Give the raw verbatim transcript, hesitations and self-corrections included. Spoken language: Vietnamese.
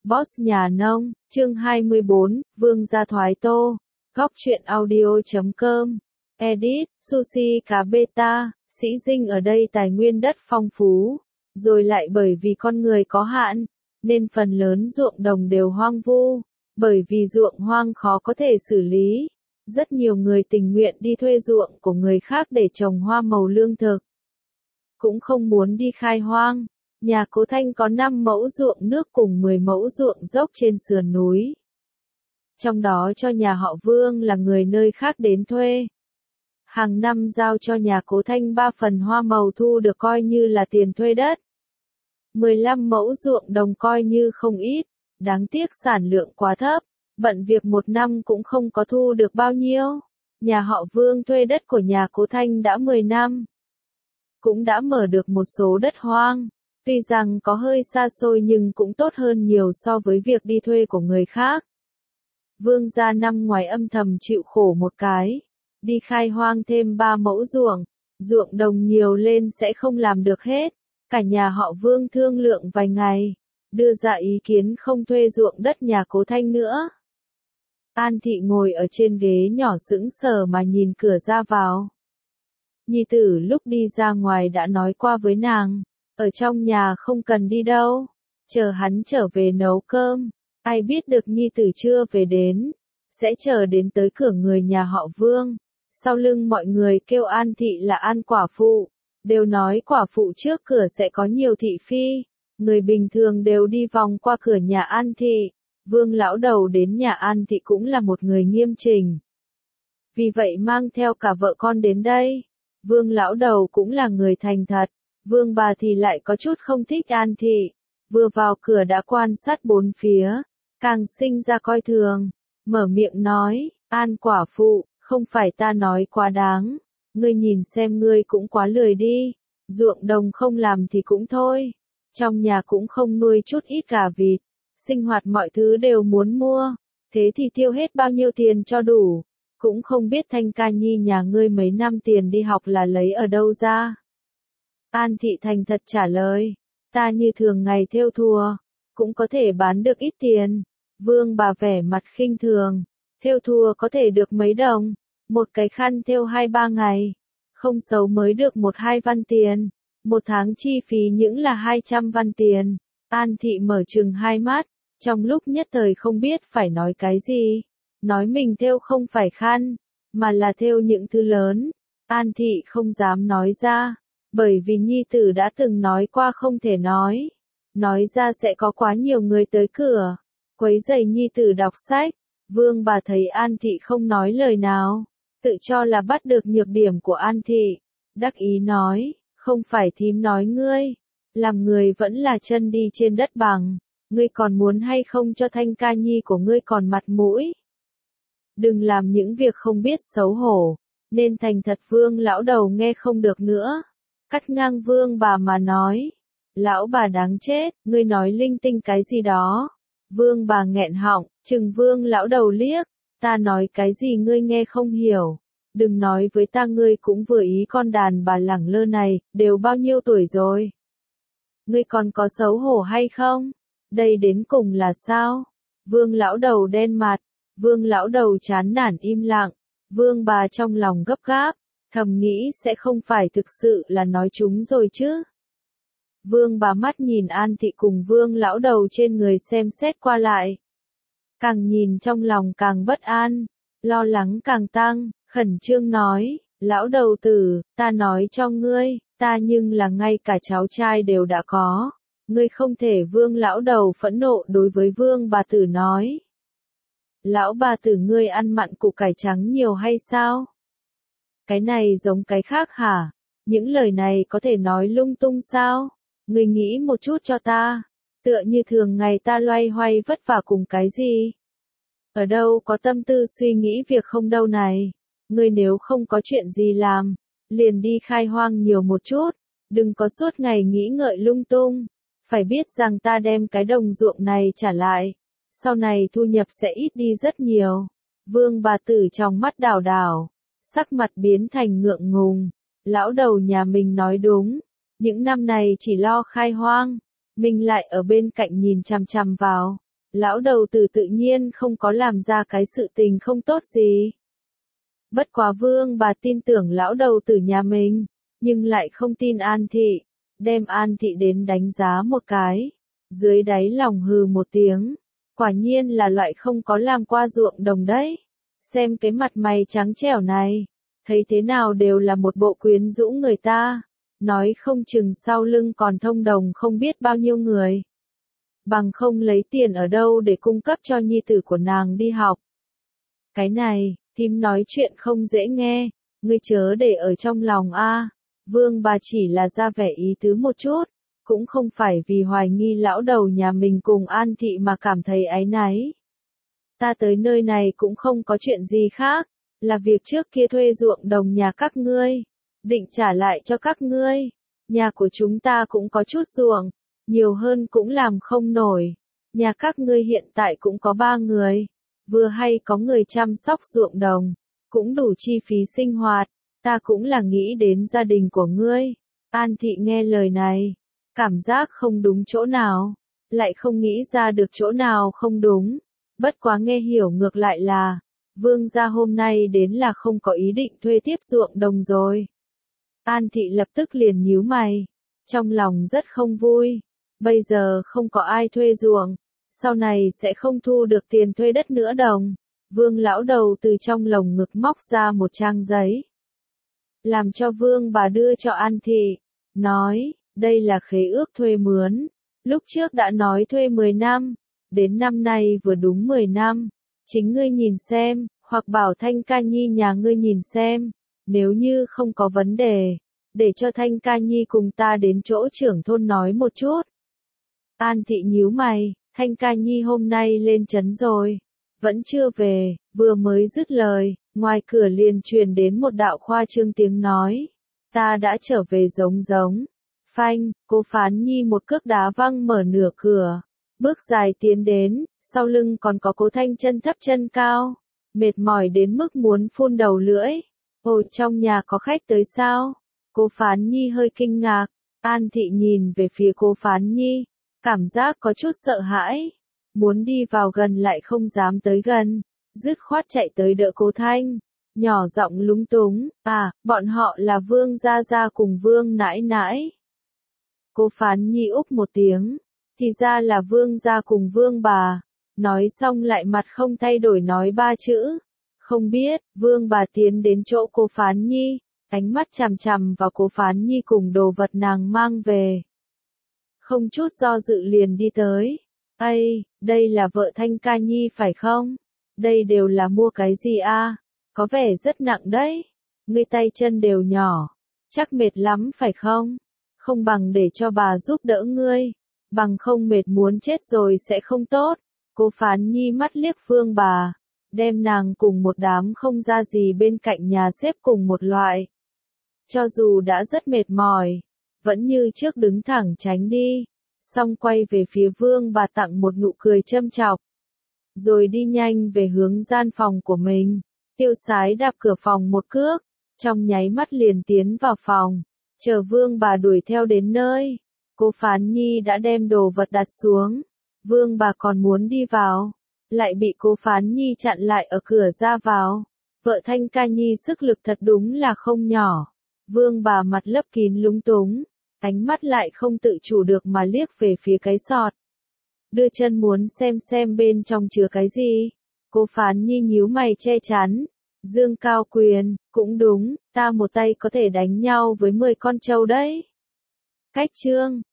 Boss nhà nông, chương hai mươi bốn, Vương gia thoái tô. Góc truyện audio chấm com. Edit, sushi cá beta, sĩ dinh ở đây tài nguyên đất phong phú, rồi lại bởi vì con người có hạn, nên phần lớn ruộng đồng đều hoang vu, bởi vì ruộng hoang khó có thể xử lý. Rất nhiều người tình nguyện đi thuê ruộng của người khác để trồng hoa màu lương thực. Cũng không muốn đi khai hoang. Nhà Cố Thanh có năm mẫu ruộng nước cùng mười mẫu ruộng dốc trên sườn núi. Trong đó cho nhà họ Vương là người nơi khác đến thuê. Hàng năm giao cho nhà Cố Thanh ba phần hoa màu thu được coi như là tiền thuê đất. mười lăm mẫu ruộng đồng coi như không ít, đáng tiếc sản lượng quá thấp, bận việc một năm cũng không có thu được bao nhiêu. Nhà họ Vương thuê đất của nhà Cố Thanh đã mười năm. Cũng đã mở được một số đất hoang. Tuy rằng có hơi xa xôi nhưng cũng tốt hơn nhiều so với việc đi thuê của người khác. Vương gia năm ngoài âm thầm chịu khổ một cái. Đi khai hoang thêm ba mẫu ruộng. Ruộng đồng nhiều lên sẽ không làm được hết. Cả nhà họ Vương thương lượng vài ngày. Đưa ra ý kiến không thuê ruộng đất nhà Cố Thanh nữa. An Thị ngồi ở trên ghế nhỏ sững sờ mà nhìn cửa ra vào. Nhi tử lúc đi ra ngoài đã nói qua với nàng. Ở trong nhà không cần đi đâu, chờ hắn trở về nấu cơm, ai biết được nhi tử chưa về đến, sẽ chờ đến tới cửa người nhà họ Vương. Sau lưng mọi người kêu An Thị là An quả phụ, đều nói quả phụ trước cửa sẽ có nhiều thị phi, người bình thường đều đi vòng qua cửa nhà An Thị. Vương lão đầu đến nhà An Thị cũng là một người nghiêm chỉnh. Vì vậy mang theo cả vợ con đến đây. Vương lão đầu cũng là người thành thật. Vương bà thì lại có chút không thích An Thị, vừa vào cửa đã quan sát bốn phía, càng sinh ra coi thường, mở miệng nói, An quả phụ, không phải ta nói quá đáng, ngươi nhìn xem ngươi cũng quá lười đi, ruộng đồng không làm thì cũng thôi, trong nhà cũng không nuôi chút ít gà vịt, sinh hoạt mọi thứ đều muốn mua, thế thì tiêu hết bao nhiêu tiền cho đủ, cũng không biết Thanh ca nhi nhà ngươi mấy năm tiền đi học là lấy ở đâu ra. An Thị thành thật trả lời, ta như thường ngày thêu thùa, cũng có thể bán được ít tiền. Vương bà vẻ mặt khinh thường, thêu thùa có thể được mấy đồng, một cái khăn thêu hai ba ngày, không xấu mới được một hai văn tiền, một tháng chi phí những là hai trăm văn tiền. An Thị mở trừng hai mắt, trong lúc nhất thời không biết phải nói cái gì, nói mình thêu không phải khăn, mà là thêu những thứ lớn. An Thị không dám nói ra. Bởi vì nhi tử đã từng nói qua không thể nói. Nói ra sẽ có quá nhiều người tới cửa. Quấy rầy nhi tử đọc sách. Vương bà thấy An Thị không nói lời nào. Tự cho là bắt được nhược điểm của An Thị. Đắc ý nói, không phải thím nói ngươi. Làm người vẫn là chân đi trên đất bằng. Ngươi còn muốn hay không cho Thanh ca nhi của ngươi còn mặt mũi. Đừng làm những việc không biết xấu hổ. Nên thành thật Vương lão đầu nghe không được nữa. Cắt ngang Vương bà mà nói, lão bà đáng chết, ngươi nói linh tinh cái gì đó. Vương bà nghẹn họng, chừng Vương lão đầu liếc, ta nói cái gì ngươi nghe không hiểu, đừng nói với ta ngươi cũng vừa ý con đàn bà lẳng lơ này, đều bao nhiêu tuổi rồi. Ngươi còn có xấu hổ hay không? Đây đến cùng là sao? Vương lão đầu đen mặt, Vương lão đầu chán nản im lặng, Vương bà trong lòng gấp gáp. Thầm nghĩ sẽ không phải thực sự là nói chúng rồi chứ. Vương bà mắt nhìn An Thị cùng Vương lão đầu trên người xem xét qua lại. Càng nhìn trong lòng càng bất an, lo lắng càng tăng, khẩn trương nói, lão đầu tử, ta nói cho ngươi, ta nhưng là ngay cả cháu trai đều đã có. Ngươi không thể. Vương lão đầu phẫn nộ đối với Vương bà tử nói. Lão bà tử ngươi ăn mặn củ cải trắng nhiều hay sao? Cái này giống cái khác hả? Những lời này có thể nói lung tung sao? Ngươi nghĩ một chút cho ta. Tựa như thường ngày ta loay hoay vất vả cùng cái gì? Ở đâu có tâm tư suy nghĩ việc không đâu này? Ngươi nếu không có chuyện gì làm, liền đi khai hoang nhiều một chút. Đừng có suốt ngày nghĩ ngợi lung tung. Phải biết rằng ta đem cái đồng ruộng này trả lại. Sau này thu nhập sẽ ít đi rất nhiều. Vương bà tử trong mắt đảo đảo. Sắc mặt biến thành ngượng ngùng, lão đầu nhà mình nói đúng, những năm này chỉ lo khai hoang, mình lại ở bên cạnh nhìn chằm chằm vào, lão đầu tử tự nhiên không có làm ra cái sự tình không tốt gì. Bất quá Vương bà tin tưởng lão đầu tử nhà mình, nhưng lại không tin An Thị, đem An Thị đến đánh giá một cái, dưới đáy lòng hừ một tiếng, quả nhiên là loại không có làm qua ruộng đồng đấy. Xem cái mặt mày trắng trẻo này, thấy thế nào đều là một bộ quyến rũ người ta, nói không chừng sau lưng còn thông đồng không biết bao nhiêu người. Bằng không lấy tiền ở đâu để cung cấp cho nhi tử của nàng đi học. Cái này, thím nói chuyện không dễ nghe, ngươi chớ để ở trong lòng a. Vương bà chỉ là ra vẻ ý tứ một chút, cũng không phải vì hoài nghi lão đầu nhà mình cùng An Thị mà cảm thấy áy náy. Ta tới nơi này cũng không có chuyện gì khác, là việc trước kia thuê ruộng đồng nhà các ngươi, định trả lại cho các ngươi. Nhà của chúng ta cũng có chút ruộng, nhiều hơn cũng làm không nổi. Nhà các ngươi hiện tại cũng có ba người, vừa hay có người chăm sóc ruộng đồng, cũng đủ chi phí sinh hoạt, ta cũng là nghĩ đến gia đình của ngươi. An Thị nghe lời này, cảm giác không đúng chỗ nào, lại không nghĩ ra được chỗ nào không đúng. Bất quá nghe hiểu ngược lại là, Vương gia hôm nay đến là không có ý định thuê tiếp ruộng đồng rồi. An Thị lập tức liền nhíu mày, trong lòng rất không vui, bây giờ không có ai thuê ruộng, sau này sẽ không thu được tiền thuê đất nữa đồng. Vương lão đầu từ trong lồng ngực móc ra một trang giấy, làm cho Vương bà đưa cho An Thị, nói, đây là khế ước thuê mướn, lúc trước đã nói thuê mười năm, đến năm nay vừa đúng mười năm, chính ngươi nhìn xem, hoặc bảo Thanh Ca Nhi nhà ngươi nhìn xem, nếu như không có vấn đề, để cho Thanh Ca Nhi cùng ta đến chỗ trưởng thôn nói một chút. An Thị nhíu mày, Thanh Ca Nhi hôm nay lên trấn rồi, vẫn chưa về, vừa mới dứt lời, ngoài cửa liền truyền đến một đạo khoa trương tiếng nói, ta đã trở về giống giống. Phanh, Cố Phán Nhi một cước đá văng mở nửa cửa, bước dài tiến đến, sau lưng còn có Cố Thanh chân thấp chân cao, mệt mỏi đến mức muốn phun đầu lưỡi. Ồ, trong nhà có khách tới sao? Cố Phán Nhi hơi kinh ngạc, An Thị nhìn về phía Cố Phán Nhi, cảm giác có chút sợ hãi, muốn đi vào gần lại không dám tới gần, dứt khoát chạy tới đỡ Cố Thanh, nhỏ giọng lúng túng, à, bọn họ là Vương gia gia cùng Vương nãi nãi. Cố Phán Nhi úp một tiếng, thì ra là Vương gia cùng Vương bà, nói xong lại mặt không thay đổi nói ba chữ, không biết. Vương bà tiến đến chỗ Cố Phán Nhi, ánh mắt chằm chằm vào Cố Phán Nhi cùng đồ vật nàng mang về. Không chút do dự liền đi tới, ây, đây là vợ Thanh Ca Nhi phải không? Đây đều là mua cái gì a? Có vẻ rất nặng đấy, ngươi tay chân đều nhỏ, chắc mệt lắm phải không? Không bằng để cho bà giúp đỡ ngươi, bằng không mệt muốn chết rồi sẽ không tốt. Cố Phán Nhi mắt liếc Vương bà, đem nàng cùng một đám không ra gì bên cạnh nhà xếp cùng một loại. Cho dù đã rất mệt mỏi, vẫn như trước đứng thẳng tránh đi, xong quay về phía Vương bà tặng một nụ cười châm chọc, rồi đi nhanh về hướng gian phòng của mình. Tiêu Sái đạp cửa phòng một cước, trong nháy mắt liền tiến vào phòng, chờ Vương bà đuổi theo đến nơi. Cố Phán Nhi đã đem đồ vật đặt xuống, Vương bà còn muốn đi vào, lại bị Cố Phán Nhi chặn lại ở cửa ra vào. Vợ Thanh Ca Nhi sức lực thật đúng là không nhỏ. Vương bà mặt lấp kín lúng túng, ánh mắt lại không tự chủ được mà liếc về phía cái sọt, đưa chân muốn xem xem bên trong chứa cái gì. Cố Phán Nhi nhíu mày che chắn, dương cao quyền, cũng đúng, ta một tay có thể đánh nhau với mười con trâu đấy. Cách chương